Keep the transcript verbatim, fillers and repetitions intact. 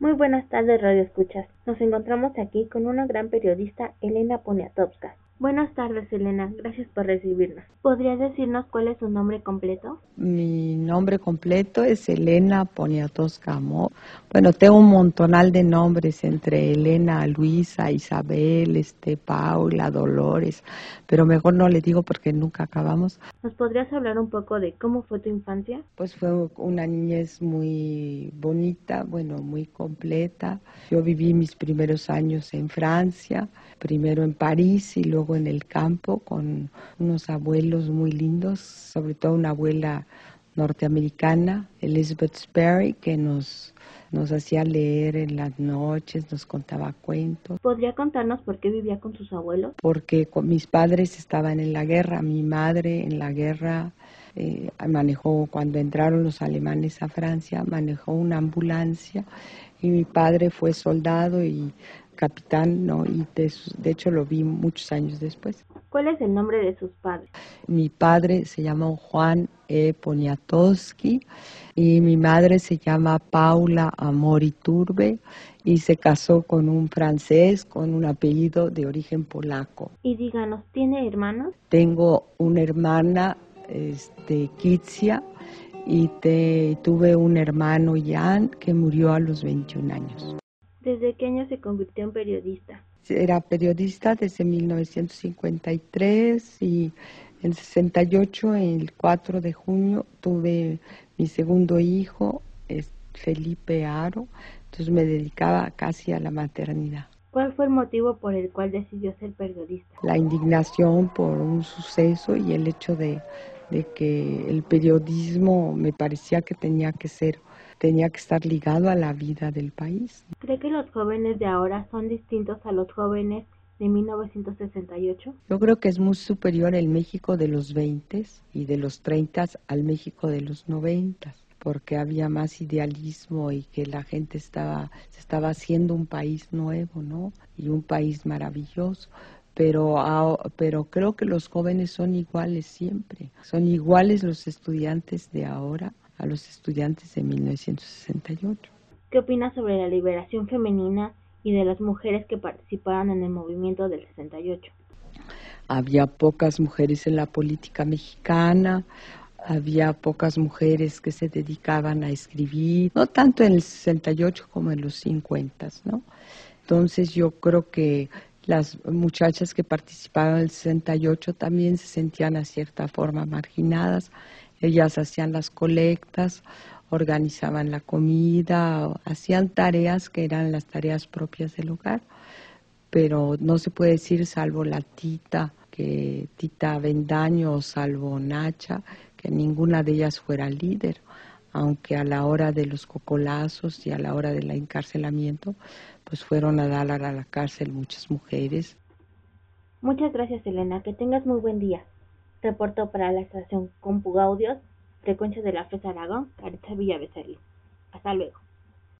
Muy buenas tardes, Radio Escuchas. Nos encontramos aquí con una gran periodista, Elena Poniatowska. Buenas tardes, Elena. Gracias por recibirnos. ¿Podrías decirnos cuál es su nombre completo? Mi nombre completo es Elena Poniatowska Amor. Bueno, tengo un montonal de nombres entre Elena, Luisa, Isabel, este, Paula, Dolores, pero mejor no le digo porque nunca acabamos. ¿Nos podrías hablar un poco de cómo fue tu infancia? Pues fue una niñez muy bonita, bueno, muy completa. Yo viví mis primeros años en Francia, primero en París y luego en el campo con unos abuelos muy lindos, sobre todo una abuela norteamericana, Elizabeth Sperry, que nos, nos hacía leer en las noches, nos contaba cuentos. ¿Podría contarnos por qué vivía con sus abuelos? Porque con mis padres estaban en la guerra, mi madre en la guerra eh, manejó, cuando entraron los alemanes a Francia, manejó una ambulancia y mi padre fue soldado y capitán, ¿no? Y de, de hecho lo vi muchos años después. ¿Cuál es el nombre de sus padres? Mi padre se llamó Juan E. Poniatowski y mi madre se llama Paula Amor Iturbe y se casó con un francés con un apellido de origen polaco. Y díganos, ¿tiene hermanos? Tengo una hermana, este, Kitsia, y te, tuve un hermano, Jan, que murió a los veintiún años. ¿Desde qué año se convirtió en periodista? Era periodista desde mil novecientos cincuenta y tres y en sesenta y ocho, el cuatro de junio, tuve mi segundo hijo, Felipe Aro, entonces me dedicaba casi a la maternidad. ¿Cuál fue el motivo por el cual decidió ser periodista? La indignación por un suceso y el hecho de, de que el periodismo me parecía que tenía que ser, tenía que estar ligado a la vida del país. ¿Cree que los jóvenes de ahora son distintos a los jóvenes de mil novecientos sesenta y ocho? Yo creo que es muy superior el México de los veinte y de los treinta al México de los noventa, porque había más idealismo y que la gente estaba, se estaba haciendo un país nuevo, ¿no? Y un país maravilloso. Pero, pero creo que los jóvenes son iguales siempre. Son iguales los estudiantes de ahora a los estudiantes de mil novecientos sesenta y ocho. ¿Qué opina sobre la liberación femenina y de las mujeres que participaron en el movimiento del sesenta y ocho? Había pocas mujeres en la política mexicana, había pocas mujeres que se dedicaban a escribir, no tanto en el sesenta y ocho como en los cincuenta, ¿no? Entonces yo creo que las muchachas que participaban en el sesenta y ocho también se sentían a cierta forma marginadas. Ellas hacían las colectas, organizaban la comida, hacían tareas que eran las tareas propias del hogar, pero no se puede decir, salvo la Tita, que Tita Avendaño o salvo Nacha, que ninguna de ellas fuera líder, aunque a la hora de los cocolazos y a la hora del encarcelamiento, pues fueron a dar a la cárcel muchas mujeres. Muchas gracias, Elena. Que tengas muy buen día. Reportó para la estación Compu Gaudios, frecuencia de la Fresa Aragón, Caritza Villa Becerril. Hasta luego.